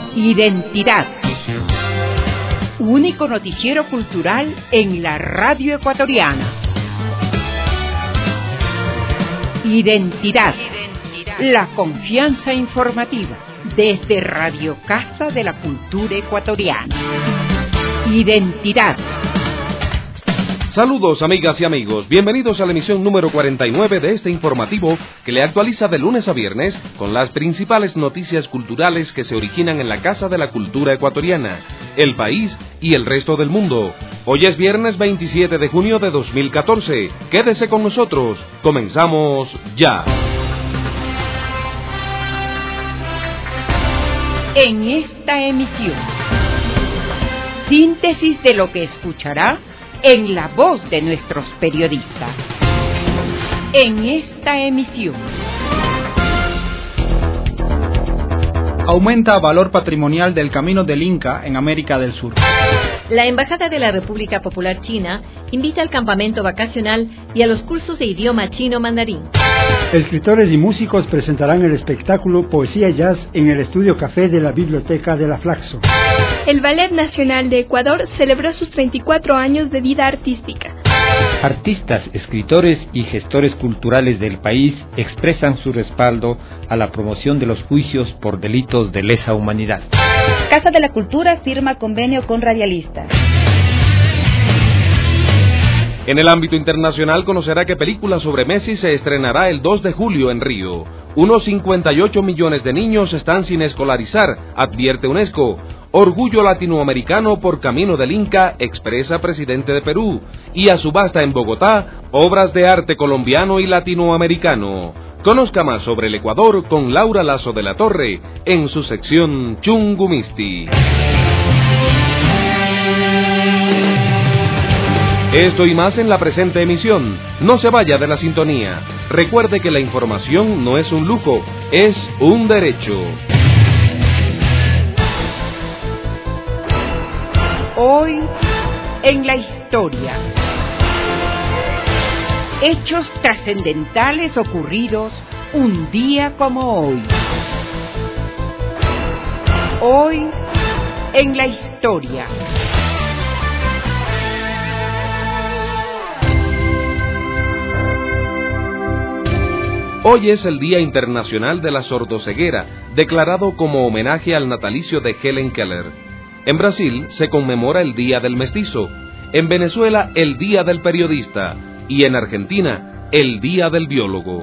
Identidad. Único noticiero cultural en la radio ecuatoriana. Identidad. La confianza informativa desde Radio Casa de la Cultura Ecuatoriana. Identidad. Saludos amigas y amigos, bienvenidos a la emisión número 49 de este informativo que le actualiza de lunes a viernes con las principales noticias culturales que se originan en la Casa de la Cultura Ecuatoriana, el país y el resto del mundo. Hoy es viernes 27 de junio de 2014, quédese con nosotros, comenzamos ya. En esta emisión, síntesis de lo que escuchará en la voz de nuestros periodistas. En esta emisión. Aumenta valor patrimonial del Camino del Inca en América del Sur. La Embajada de la República Popular China invita al campamento vacacional y a los cursos de idioma chino mandarín. Escritores y músicos presentarán el espectáculo Poesía y Jazz en el Estudio Café de la Biblioteca de la Flaxo. El Ballet Nacional de Ecuador celebró sus 34 años de vida artística. Artistas, escritores y gestores culturales del país expresan su respaldo a la promoción de los juicios por delitos de lesa humanidad. Casa de la Cultura firma convenio con radialistas. En el ámbito internacional conocerá que película sobre Messi se estrenará el 2 de julio en Río. Unos 58 millones de niños están sin escolarizar, advierte UNESCO. Orgullo latinoamericano por Camino del Inca, expresa presidente de Perú. Y a subasta en Bogotá, obras de arte colombiano y latinoamericano. Conozca más sobre el Ecuador con Laura Lazo de la Torre en su sección Chungumisti. Esto y más en la presente emisión. No se vaya de la sintonía. Recuerde que la información no es un lujo, es un derecho. Hoy en la historia. Hechos trascendentales ocurridos un día como hoy. Hoy en la historia. Hoy es el Día Internacional de la Sordoceguera, declarado como homenaje al natalicio de Helen Keller. En Brasil se conmemora el Día del Mestizo, en Venezuela el Día del Periodista y en Argentina el Día del Biólogo.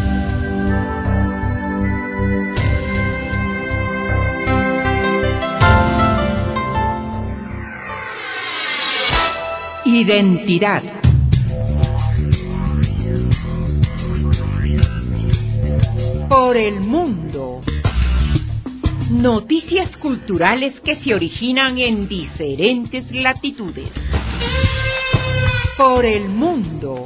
Identidad. Por el mundo. Noticias culturales que se originan en diferentes latitudes. Por el mundo.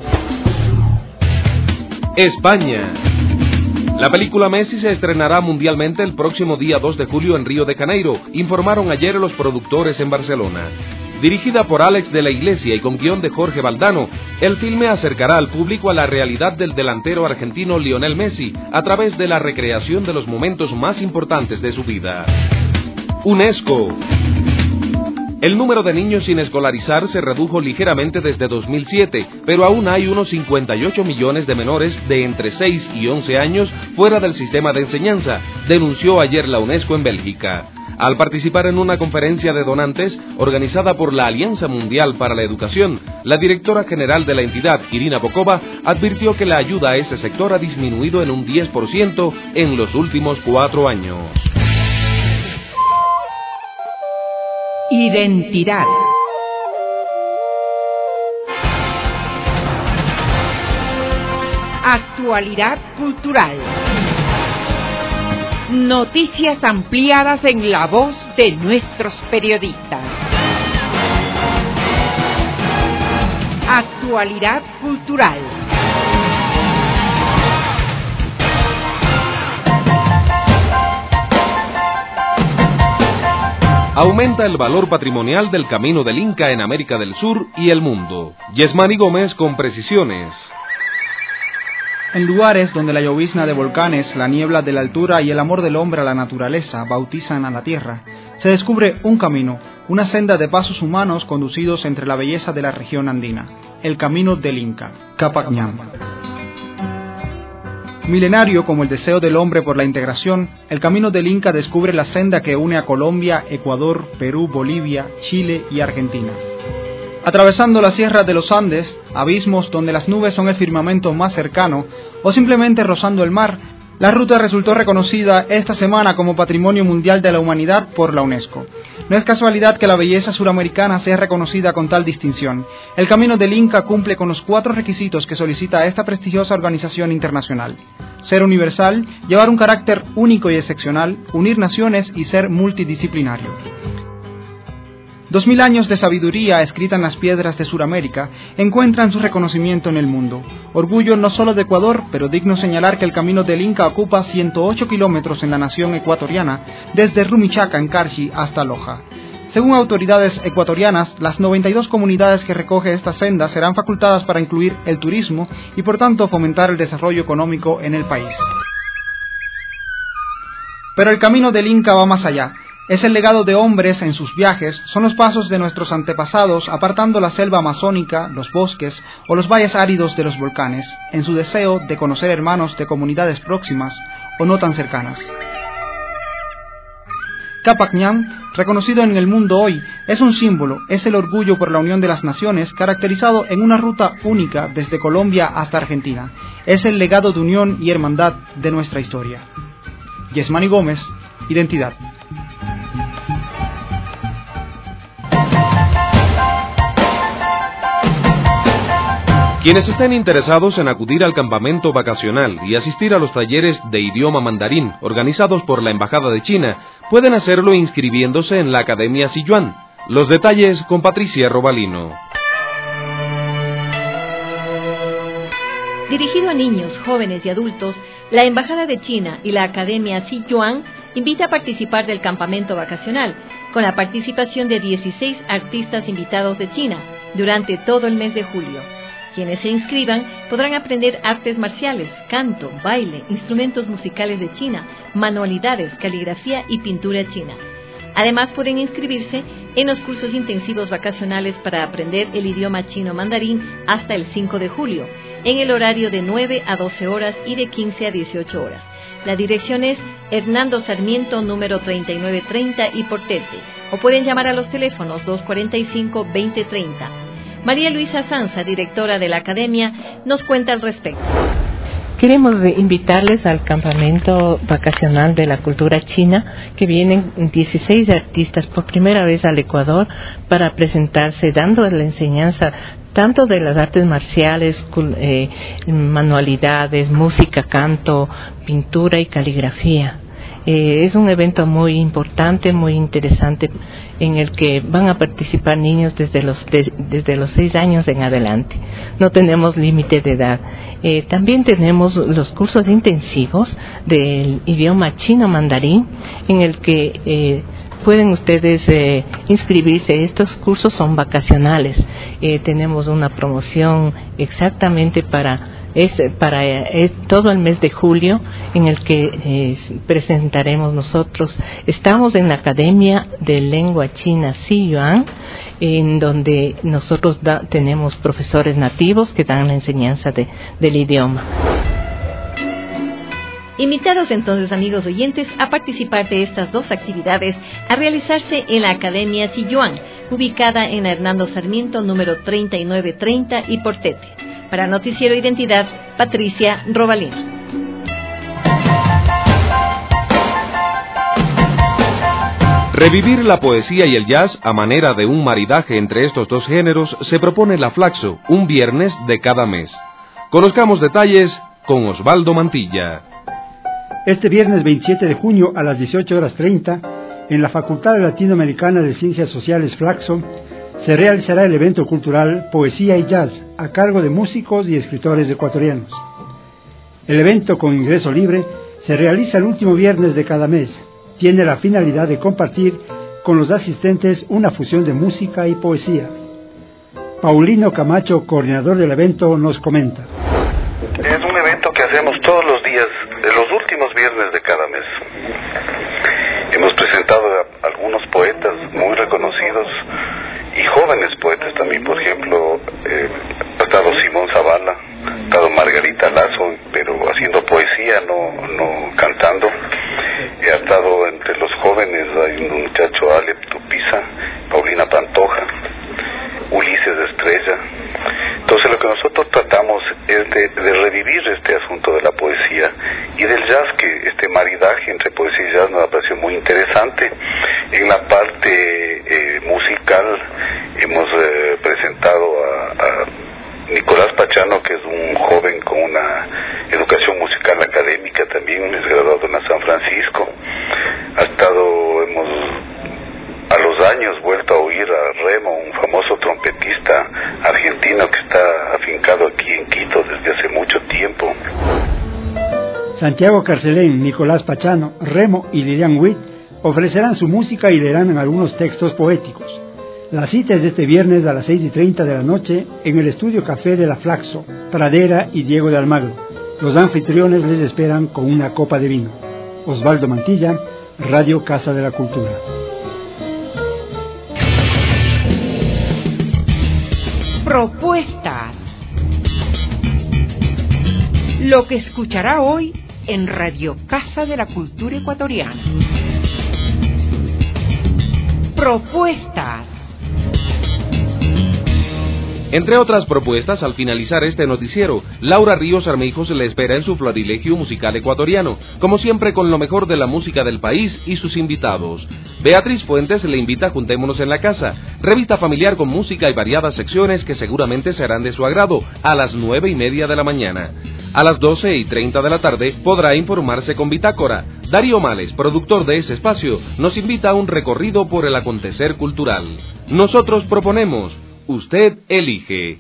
España. La película Messi se estrenará mundialmente el próximo día 2 de julio en Río de Janeiro, informaron ayer los productores en Barcelona. Dirigida por Alex de la Iglesia y con guión de Jorge Valdano, el filme acercará al público a la realidad del delantero argentino Lionel Messi a través de la recreación de los momentos más importantes de su vida. UNESCO. El número de niños sin escolarizar se redujo ligeramente desde 2007, pero aún hay unos 58 millones de menores de entre 6 y 11 años fuera del sistema de enseñanza, denunció ayer la UNESCO en Bélgica. Al participar en una conferencia de donantes organizada por la Alianza Mundial para la Educación, la directora general de la entidad, Irina Bokova, advirtió que la ayuda a este sector ha disminuido en un 10% en los últimos 4 años. Identidad. Actualidad cultural. Noticias ampliadas en la voz de nuestros periodistas. Actualidad cultural. Aumenta el valor patrimonial del Camino del Inca en América del Sur y el mundo. Yesmani Gómez con precisiones. En lugares donde la llovizna de volcanes, la niebla de la altura y el amor del hombre a la naturaleza bautizan a la tierra, se descubre un camino, una senda de pasos humanos conducidos entre la belleza de la región andina, el camino del Inca, Capac Ñam. Milenario como el deseo del hombre por la integración, el camino del Inca descubre la senda que une a Colombia, Ecuador, Perú, Bolivia, Chile y Argentina. Atravesando la Sierra de los Andes, abismos donde las nubes son el firmamento más cercano, o simplemente rozando el mar, la ruta resultó reconocida esta semana como Patrimonio Mundial de la Humanidad por la UNESCO. No es casualidad que la belleza suramericana sea reconocida con tal distinción. El Camino del Inca cumple con los 4 requisitos que solicita esta prestigiosa organización internacional: ser universal, llevar un carácter único y excepcional, unir naciones y ser multidisciplinario. 2000 años de sabiduría escrita en las piedras de Sudamérica encuentran su reconocimiento en el mundo. Orgullo no solo de Ecuador, pero digno señalar que el Camino del Inca ocupa 108 kilómetros en la nación ecuatoriana, desde Rumichaca en Carchi hasta Loja. Según autoridades ecuatorianas, las 92 comunidades que recoge esta senda serán facultadas para incluir el turismo y por tanto fomentar el desarrollo económico en el país. Pero el Camino del Inca va más allá. Es el legado de hombres en sus viajes, son los pasos de nuestros antepasados apartando la selva amazónica, los bosques o los valles áridos de los volcanes, en su deseo de conocer hermanos de comunidades próximas o no tan cercanas. Capac Ñam, reconocido en el mundo hoy, es un símbolo, es el orgullo por la unión de las naciones, caracterizado en una ruta única desde Colombia hasta Argentina. Es el legado de unión y hermandad de nuestra historia. Yesmani Gómez, Identidad. Quienes estén interesados en acudir al campamento vacacional y asistir a los talleres de idioma mandarín organizados por la Embajada de China, pueden hacerlo inscribiéndose en la Academia Siyuan. Los detalles con Patricia Robalino. Dirigido a niños, jóvenes y adultos, la Embajada de China y la Academia Siyuan invita a participar del campamento vacacional, con la participación de 16 artistas invitados de China durante todo el mes de julio. Quienes se inscriban podrán aprender artes marciales, canto, baile, instrumentos musicales de China, manualidades, caligrafía y pintura china. Además, pueden inscribirse en los cursos intensivos vacacionales para aprender el idioma chino mandarín hasta el 5 de julio, en el horario de 9 a 12 horas y de 15 a 18 horas. La dirección es Hernando Sarmiento, número 3930 y Portete, o pueden llamar a los teléfonos 245-2030. María Luisa Sanza, directora de la Academia, nos cuenta al respecto. Queremos invitarles al campamento vacacional de la cultura china, que vienen 16 artistas por primera vez al Ecuador para presentarse, dando la enseñanza tanto de las artes marciales, manualidades, música, canto, pintura y caligrafía. Es un evento muy importante, muy interesante, en el que van a participar niños desde los 6 años en adelante. No tenemos límite de edad. También tenemos los cursos intensivos del idioma chino mandarín, en el que pueden ustedes inscribirse. Estos cursos son vacacionales. Tenemos una promoción exactamente para todo el mes de julio, en el que presentaremos nosotros. Estamos en la Academia de Lengua China Siyuan, en donde nosotros tenemos profesores nativos que dan la enseñanza del idioma. Invitados entonces, amigos oyentes, a participar de estas 2 actividades a realizarse en la Academia Siyuan, ubicada en la Hernando Sarmiento, número 3930 y Portete. Para Noticiero Identidad, Patricia Robalino. Revivir la poesía y el jazz a manera de un maridaje entre estos 2 géneros se propone la Flaxo, un viernes de cada mes. Conozcamos detalles con Osvaldo Mantilla. Este viernes 27 de junio a las 18:30, en la Facultad Latinoamericana de Ciencias Sociales Flaxo, se realizará el evento cultural Poesía y Jazz, a cargo de músicos y escritores ecuatorianos. El evento, con ingreso libre, se realiza el último viernes de cada mes. Tiene la finalidad de compartir con los asistentes una fusión de música y poesía. Paulino Camacho, coordinador del evento, nos comenta. Es un evento que hacemos todos los días, los últimos viernes de cada mes. Hemos presentado a algunos poetas muy reconocidos y jóvenes poetas también. Por ejemplo, ha estado Simón Zavala, ha estado Margarita Lazo, pero haciendo poesía, no cantando. Ha estado entre los jóvenes, hay un muchacho, Alep Tupiza, Paulina Pantoja, Ulises Estrella. Entonces lo que nosotros tratamos es de revivir este asunto de la poesía y del jazz, que este maridaje entre poesía y jazz nos ha parecido muy interesante. En la parte musical hemos presentado a Nicolás Pachano, que es un joven con una educación musical académica también, es graduado en la San Francisco. A los años vuelto a oír a Remo, un famoso trompetista argentino que está afincado aquí en Quito desde hace mucho tiempo. Santiago Carcelén, Nicolás Pachano, Remo y Lilian Witt ofrecerán su música y leerán algunos textos poéticos. La cita es este viernes a las 6:30 de la noche en el Estudio Café de la Flaxo, Pradera y Diego de Almagro. Los anfitriones les esperan con una copa de vino. Osvaldo Mantilla, Radio Casa de la Cultura. Propuestas. Lo que escuchará hoy en Radio Casa de la Cultura Ecuatoriana. Propuestas. Entre otras propuestas, al finalizar este noticiero, Laura Ríos Armijos le espera en su florilegio musical ecuatoriano, como siempre con lo mejor de la música del país y sus invitados. Beatriz Fuentes le invita a Juntémonos en la Casa, revista familiar con música y variadas secciones que seguramente serán de su agrado, a las 9:30 de la mañana. A las 12:30 de la tarde podrá informarse con Bitácora. Darío Males, productor de ese espacio, nos invita a un recorrido por el acontecer cultural. Nosotros proponemos, usted elige.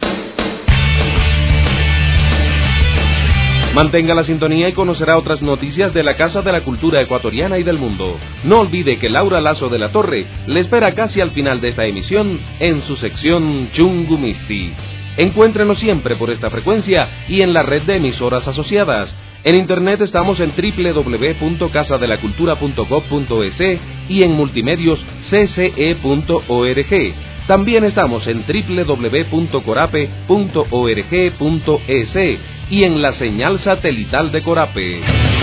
Mantenga la sintonía y conocerá otras noticias de la Casa de la Cultura Ecuatoriana y del mundo. No olvide que Laura Lazo de la Torre le espera casi al final de esta emisión en su sección Chungumisti. Encuéntrenos siempre por esta frecuencia y en la red de emisoras asociadas. En internet estamos en www.casadelacultura.gov.es y en multimedios cce.org. También estamos en www.corape.org.es y en la señal satelital de Corape.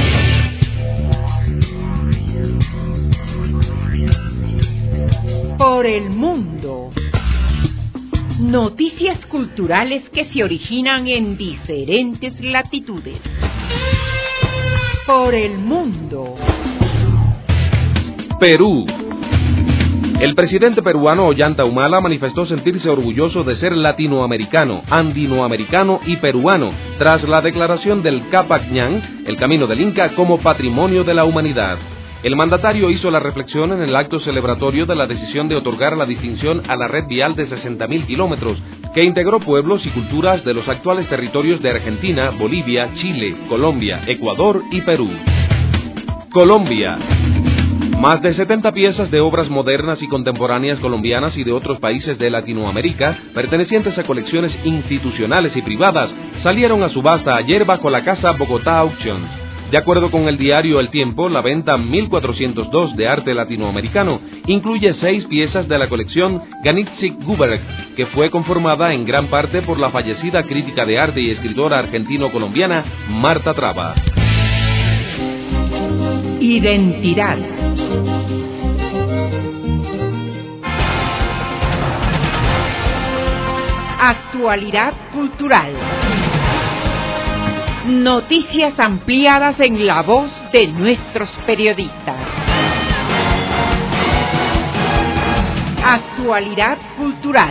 Por el mundo. Noticias culturales que se originan en diferentes latitudes. Por el mundo. Perú. El presidente peruano Ollanta Humala manifestó sentirse orgulloso de ser latinoamericano, andinoamericano y peruano, tras la declaración del Capac Ñan, el Camino del Inca, como Patrimonio de la Humanidad. El mandatario hizo la reflexión en el acto celebratorio de la decisión de otorgar la distinción a la red vial de 60.000 kilómetros, que integró pueblos y culturas de los actuales territorios de Argentina, Bolivia, Chile, Colombia, Ecuador y Perú. Colombia. Más de 70 piezas de obras modernas y contemporáneas colombianas y de otros países de Latinoamérica, pertenecientes a colecciones institucionales y privadas, salieron a subasta ayer bajo la casa Bogotá Auctions. De acuerdo con el diario El Tiempo, la venta 1402 de arte latinoamericano incluye 6 piezas de la colección Ganitzik-Guberg, que fue conformada en gran parte por la fallecida crítica de arte y escritora argentino-colombiana Marta Traba. Identidad. Actualidad cultural. Noticias ampliadas en la voz de nuestros periodistas. Actualidad cultural.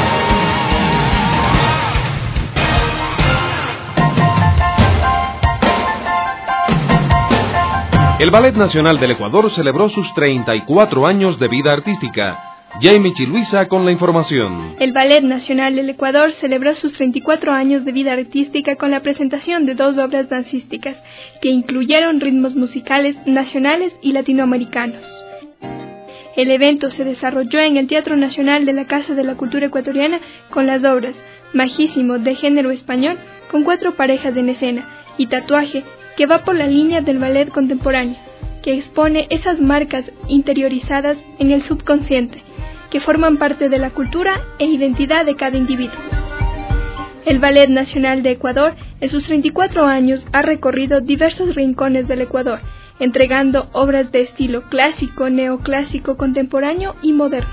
El Ballet Nacional del Ecuador celebró sus 34 años de vida artística. Jamie Chiluisa con la información. El Ballet Nacional del Ecuador celebró sus 34 años de vida artística con la presentación de 2 obras dancísticas que incluyeron ritmos musicales nacionales y latinoamericanos. El evento se desarrolló en el Teatro Nacional de la Casa de la Cultura Ecuatoriana con las obras Majísimo de género español, con 4 parejas en escena y tatuaje que va por la línea del ballet contemporáneo, que expone esas marcas interiorizadas en el subconsciente, que forman parte de la cultura e identidad de cada individuo. El Ballet Nacional de Ecuador, en sus 34 años, ha recorrido diversos rincones del Ecuador, entregando obras de estilo clásico, neoclásico, contemporáneo y moderno.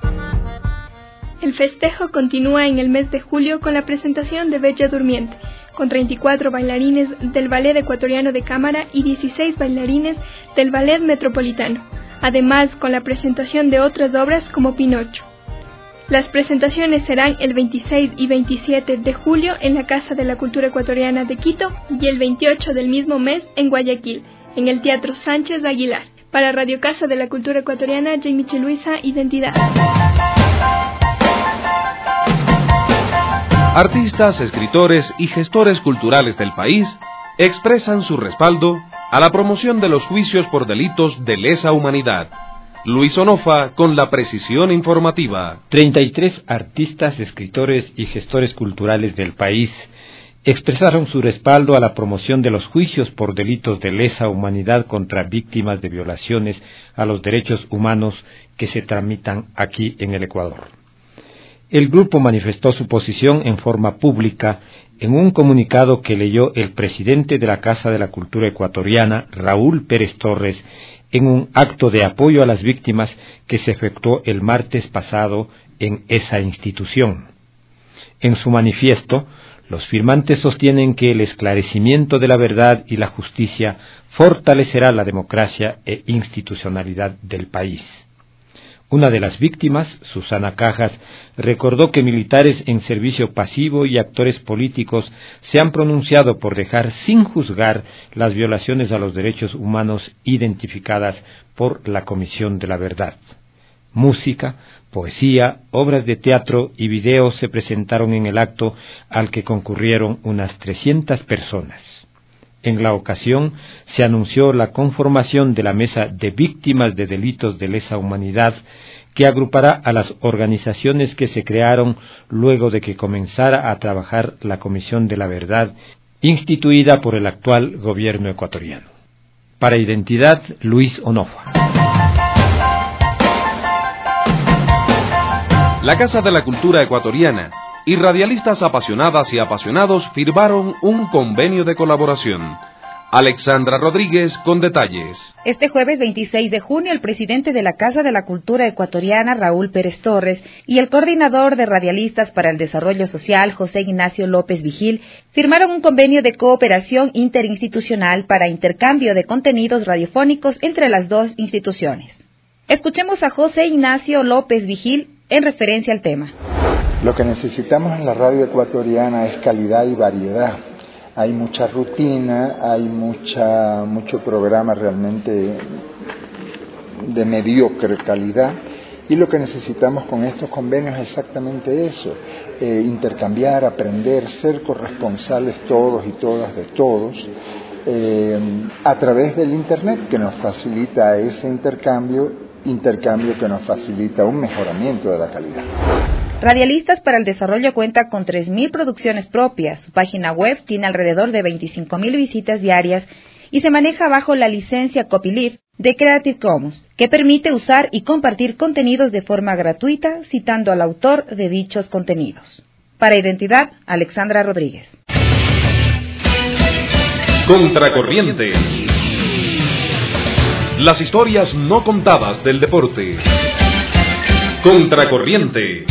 El festejo continúa en el mes de julio con la presentación de Bella Durmiente, con 34 bailarines del Ballet Ecuatoriano de Cámara y 16 bailarines del Ballet Metropolitano, además con la presentación de otras obras como Pinocho. Las presentaciones serán el 26 y 27 de julio en la Casa de la Cultura Ecuatoriana de Quito y el 28 del mismo mes en Guayaquil, en el Teatro Sánchez Aguilar. Para Radio Casa de la Cultura Ecuatoriana, Jamie Luisa, Identidad. Artistas, escritores y gestores culturales del país expresan su respaldo a la promoción de los juicios por delitos de lesa humanidad. Luis Onofa con la precisión informativa. 33 artistas, escritores y gestores culturales del país expresaron su respaldo a la promoción de los juicios por delitos de lesa humanidad contra víctimas de violaciones a los derechos humanos que se tramitan aquí en el Ecuador. El grupo manifestó su posición en forma pública en un comunicado que leyó el presidente de la Casa de la Cultura Ecuatoriana, Raúl Pérez Torres, en un acto de apoyo a las víctimas que se efectuó el martes pasado en esa institución. En su manifiesto, los firmantes sostienen que el esclarecimiento de la verdad y la justicia fortalecerá la democracia e institucionalidad del país. Una de las víctimas, Susana Cajas, recordó que militares en servicio pasivo y actores políticos se han pronunciado por dejar sin juzgar las violaciones a los derechos humanos identificadas por la Comisión de la Verdad. Música, poesía, obras de teatro y videos se presentaron en el acto al que concurrieron unas 300 personas. En la ocasión se anunció la conformación de la Mesa de Víctimas de Delitos de Lesa Humanidad, que agrupará a las organizaciones que se crearon luego de que comenzara a trabajar la Comisión de la Verdad, instituida por el actual gobierno ecuatoriano. Para Identidad, Luis Onofa. La Casa de la Cultura Ecuatoriana y radialistas apasionadas y apasionados firmaron un convenio de colaboración. Alexandra Rodríguez con detalles. Este jueves 26 de junio, el presidente de la Casa de la Cultura Ecuatoriana, Raúl Pérez Torres, y el coordinador de Radialistas para el Desarrollo Social, José Ignacio López Vigil, firmaron un convenio de cooperación interinstitucional para intercambio de contenidos radiofónicos entre las dos instituciones. Escuchemos a José Ignacio López Vigil en referencia al tema. Lo que necesitamos en la radio ecuatoriana es calidad y variedad. Hay mucha rutina, hay mucho programa realmente de mediocre calidad, y lo que necesitamos con estos convenios es exactamente eso, intercambiar, aprender, ser corresponsables todos y todas de todos, a través del Internet, que nos facilita ese intercambio que nos facilita un mejoramiento de la calidad. Radialistas para el Desarrollo cuenta con 3.000 producciones propias. Su página web tiene alrededor de 25.000 visitas diarias y se maneja bajo la licencia Copyleft de Creative Commons, que permite usar y compartir contenidos de forma gratuita, citando al autor de dichos contenidos. Para Identidad, Alexandra Rodríguez. Contracorriente. Las historias no contadas del deporte. Contracorriente.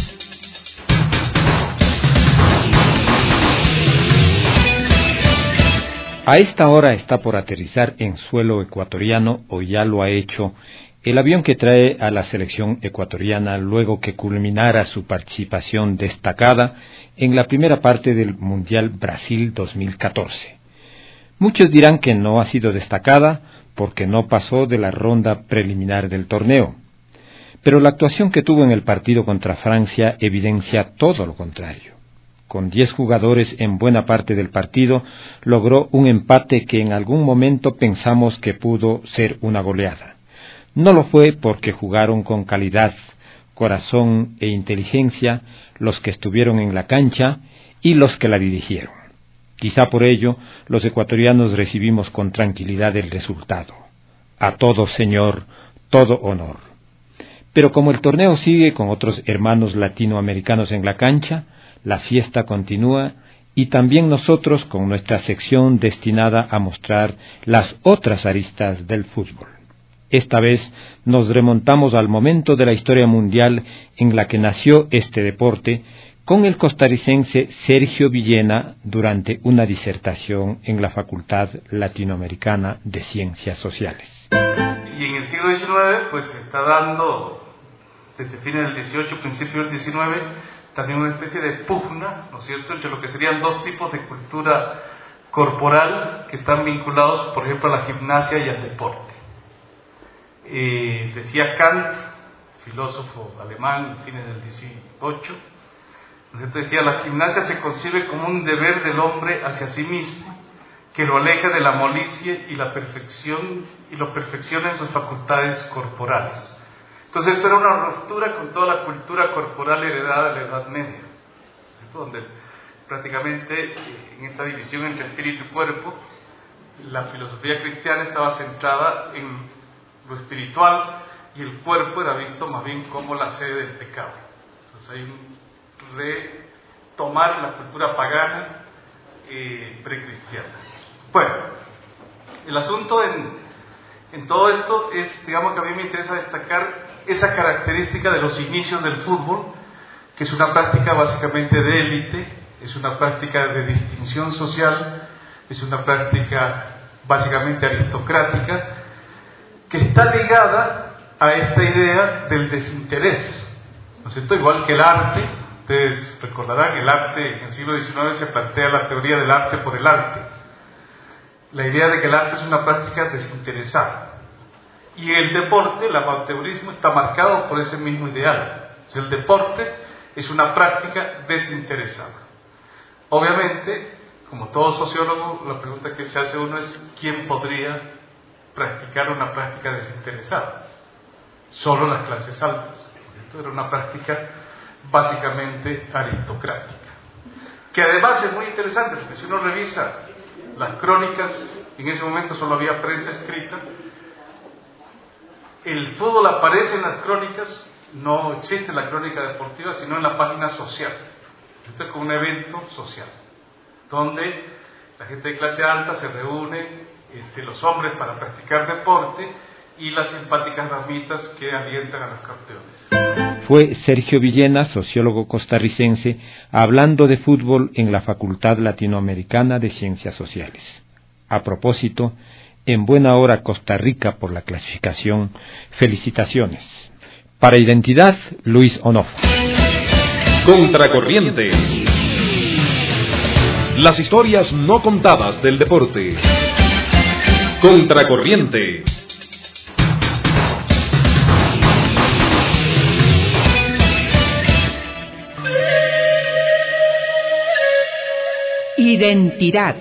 A esta hora está por aterrizar en suelo ecuatoriano, o ya lo ha hecho, el avión que trae a la selección ecuatoriana luego que culminara su participación destacada en la primera parte del Mundial Brasil 2014. Muchos dirán que no ha sido destacada porque no pasó de la ronda preliminar del torneo, pero la actuación que tuvo en el partido contra Francia evidencia todo lo contrario. Con 10 jugadores en buena parte del partido, logró un empate que en algún momento pensamos que pudo ser una goleada. No lo fue porque jugaron con calidad, corazón e inteligencia los que estuvieron en la cancha y los que la dirigieron. Quizá por ello los ecuatorianos recibimos con tranquilidad el resultado. A todo señor, todo honor. Pero como el torneo sigue con otros hermanos latinoamericanos en la cancha, la fiesta continúa y también nosotros con nuestra sección destinada a mostrar las otras aristas del fútbol. Esta vez nos remontamos al momento de la historia mundial en la que nació este deporte, con el costarricense Sergio Villena durante una disertación en la Facultad Latinoamericana de Ciencias Sociales. Y en el siglo XIX, pues se está dando, desde fines del XVIII, principios del XIX, también una especie de pugna, ¿no es cierto?, entre lo que serían dos tipos de cultura corporal que están vinculados, por ejemplo, a la gimnasia y al deporte. Decía Kant, filósofo alemán, fines del XVIII, decía, la gimnasia se concibe como un deber del hombre hacia sí mismo, que lo aleja de la molicie y la perfección, y lo perfecciona en sus facultades corporales. Entonces esto era una ruptura con toda la cultura corporal heredada de la Edad Media, ¿cierto?, donde prácticamente en esta división entre espíritu y cuerpo, la filosofía cristiana estaba centrada en lo espiritual y el cuerpo era visto más bien como la sede del pecado. Entonces hay un retomar la cultura pagana precristiana. Bueno, el asunto en todo esto es, digamos que a mí me interesa destacar esa característica de los inicios del fútbol, que es una práctica básicamente de élite, es una práctica de distinción social, es una práctica básicamente aristocrática, que está ligada a esta idea del desinterés, ¿no es cierto? Igual que el arte. Ustedes recordarán, el arte en el siglo XIX se plantea la teoría del arte por el arte. La idea de que el arte es una práctica desinteresada. Y el deporte, el amateurismo, está marcado por ese mismo ideal. O sea, el deporte es una práctica desinteresada. Obviamente, como todo sociólogo, la pregunta que se hace uno es ¿quién podría practicar una práctica desinteresada? Solo las clases altas. Esto era una práctica básicamente aristocrática, que además es muy interesante porque si uno revisa las crónicas, en ese momento solo había prensa escrita, el fútbol aparece en las crónicas, no existe la crónica deportiva sino en la página social. Esto es como un evento social donde la gente de clase alta se reúne, los hombres para practicar deporte y las simpáticas damitas que alientan a los campeones. Fue Sergio Villena, sociólogo costarricense, hablando de fútbol en la Facultad Latinoamericana de Ciencias Sociales. A propósito, en buena hora Costa Rica por la clasificación. Felicitaciones. Para Identidad, Luis Onofre. Contracorriente. Las historias no contadas del deporte. Contracorriente. Identidad.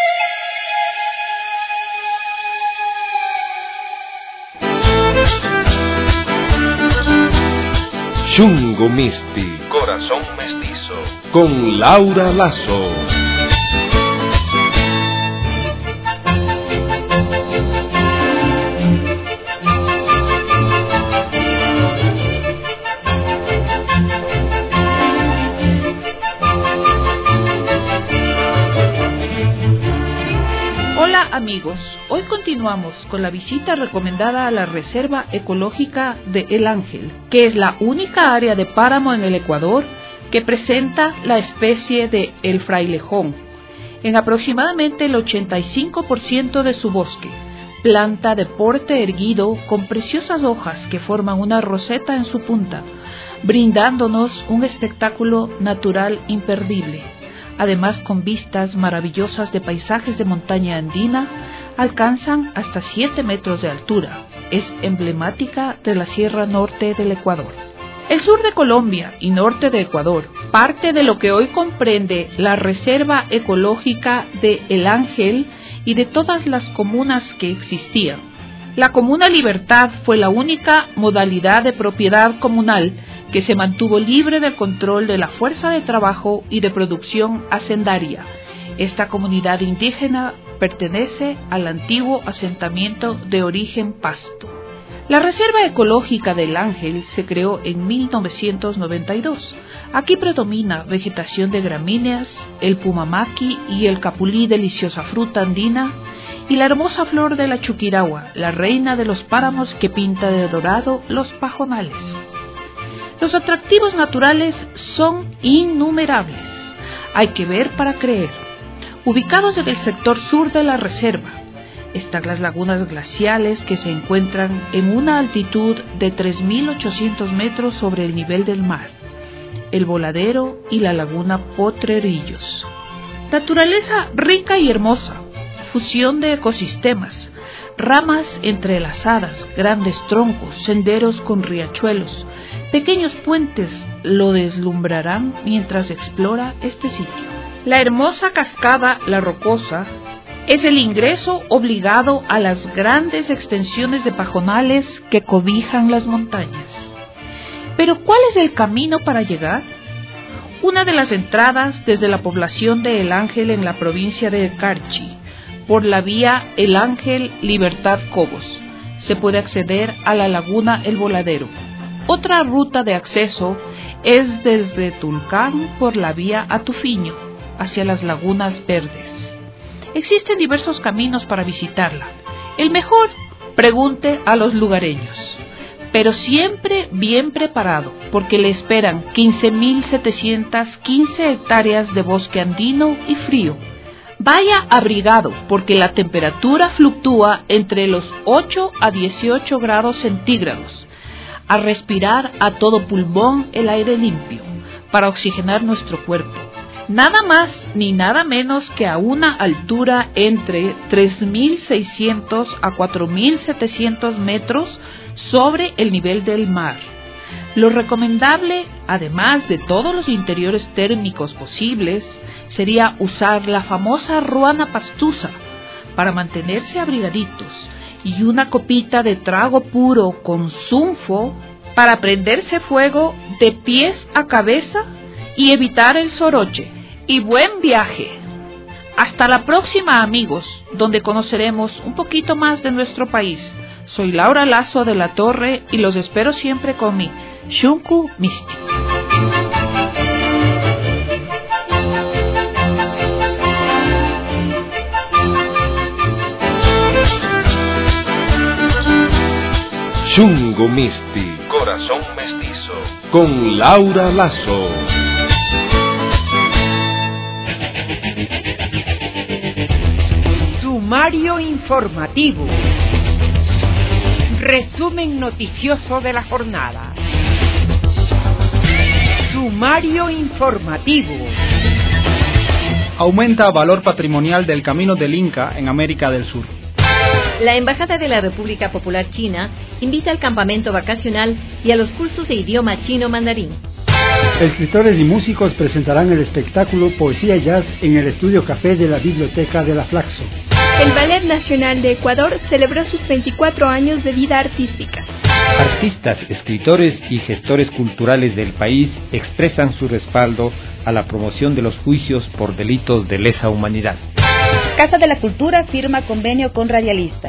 Chungo Misti. Corazón mestizo. Con Laura Lazo. Amigos, hoy continuamos con la visita recomendada a la Reserva Ecológica de El Ángel, que es la única área de páramo en el Ecuador que presenta la especie de el frailejón, en aproximadamente el 85% de su bosque, planta de porte erguido con preciosas hojas que forman una roseta en su punta, brindándonos un espectáculo natural imperdible. Además, con vistas maravillosas de paisajes de montaña andina, alcanzan hasta 7 metros de altura. Es emblemática de la Sierra Norte del Ecuador. El sur de Colombia y norte de Ecuador, parte de lo que hoy comprende la Reserva Ecológica de El Ángel y de todas las comunas que existían. La Comuna Libertad fue la única modalidad de propiedad comunal que se mantuvo libre del control de la fuerza de trabajo y de producción hacendaria, Esta comunidad indígena pertenece al antiguo asentamiento de origen Pasto. La Reserva Ecológica del Ángel se creó en 1992. Aquí predomina vegetación de gramíneas, el pumamaqui y el capulí, deliciosa fruta andina, y la hermosa flor de la chuquiragua, la reina de los páramos que pinta de dorado los pajonales. Los atractivos naturales son innumerables. Hay que ver para creer. Ubicados en el sector sur de la reserva, están las lagunas glaciales que se encuentran en una altitud de 3.800 metros sobre el nivel del mar, el Voladero y la laguna Potrerillos. Naturaleza rica y hermosa, fusión de ecosistemas, ramas entrelazadas, grandes troncos, senderos con riachuelos, pequeños puentes lo deslumbrarán mientras explora este sitio. La hermosa cascada La Rocosa es el ingreso obligado a las grandes extensiones de pajonales que cobijan las montañas. Pero ¿cuál es el camino para llegar? Una de las entradas desde la población de El Ángel en la provincia de Carchi, por la vía El Ángel Libertad Cobos, se puede acceder a la laguna El Voladero. Otra ruta de acceso es desde Tulcán por la vía Atufiño, hacia las lagunas verdes. Existen diversos caminos para visitarla. El mejor, pregunte a los lugareños, pero siempre bien preparado, porque le esperan 15.715 hectáreas de bosque andino y frío. Vaya abrigado, porque la temperatura fluctúa entre los 8 a 18 grados centígrados. A respirar a todo pulmón el aire limpio, para oxigenar nuestro cuerpo. Nada más ni nada menos que a una altura entre 3.600 a 4.700 metros sobre el nivel del mar. Lo recomendable, además de todos los interiores térmicos posibles, sería usar la famosa ruana pastusa para mantenerse abrigaditos y una copita de trago puro con zunfo para prenderse fuego de pies a cabeza y evitar el soroche. Y buen viaje. Hasta la próxima, amigos, donde conoceremos un poquito más de nuestro país. Soy Laura Lazo de la Torre y los espero siempre con mi Shunku Misti. Shunku Misti, Corazón Mestizo, con Laura Lazo. Sumario informativo. Resumen noticioso de la jornada. Sumario informativo. Aumenta valor patrimonial del Camino del Inca en América del Sur. La Embajada de la República Popular China invita al campamento vacacional y a los cursos de idioma chino mandarín. Escritores y músicos presentarán el espectáculo Poesía y Jazz en el Estudio Café de la Biblioteca de la Flaxo. El Ballet Nacional de Ecuador celebró sus 34 años de vida artística. Artistas, escritores y gestores culturales del país expresan su respaldo a la promoción de los juicios por delitos de lesa humanidad. Casa de la Cultura firma convenio con radialistas.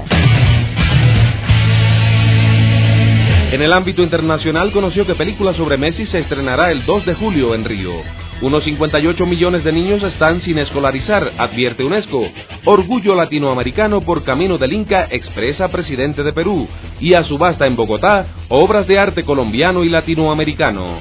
En el ámbito internacional conoció que película sobre Messi se estrenará el 2 de julio en Río. Unos 58 millones de niños están sin escolarizar, advierte UNESCO. Orgullo latinoamericano por Camino del Inca, expresa presidente de Perú. Y a subasta en Bogotá, obras de arte colombiano y latinoamericano.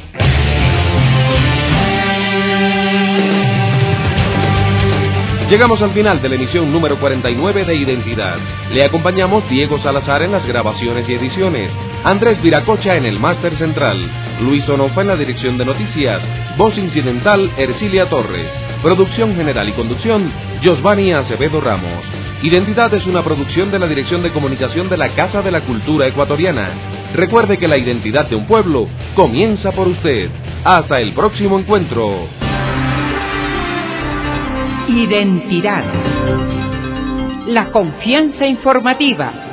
Llegamos al final de la emisión número 49 de Identidad. Le acompañamos Diego Salazar en las grabaciones y ediciones, Andrés Viracocha en el máster central, Luis Onofa en la dirección de noticias, voz incidental Ercilia Torres, producción general y conducción Josvani Acevedo Ramos. Identidad es una producción de la Dirección de Comunicación de la Casa de la Cultura Ecuatoriana. Recuerde que la identidad de un pueblo comienza por usted. Hasta el próximo encuentro. Identidad. La confianza informativa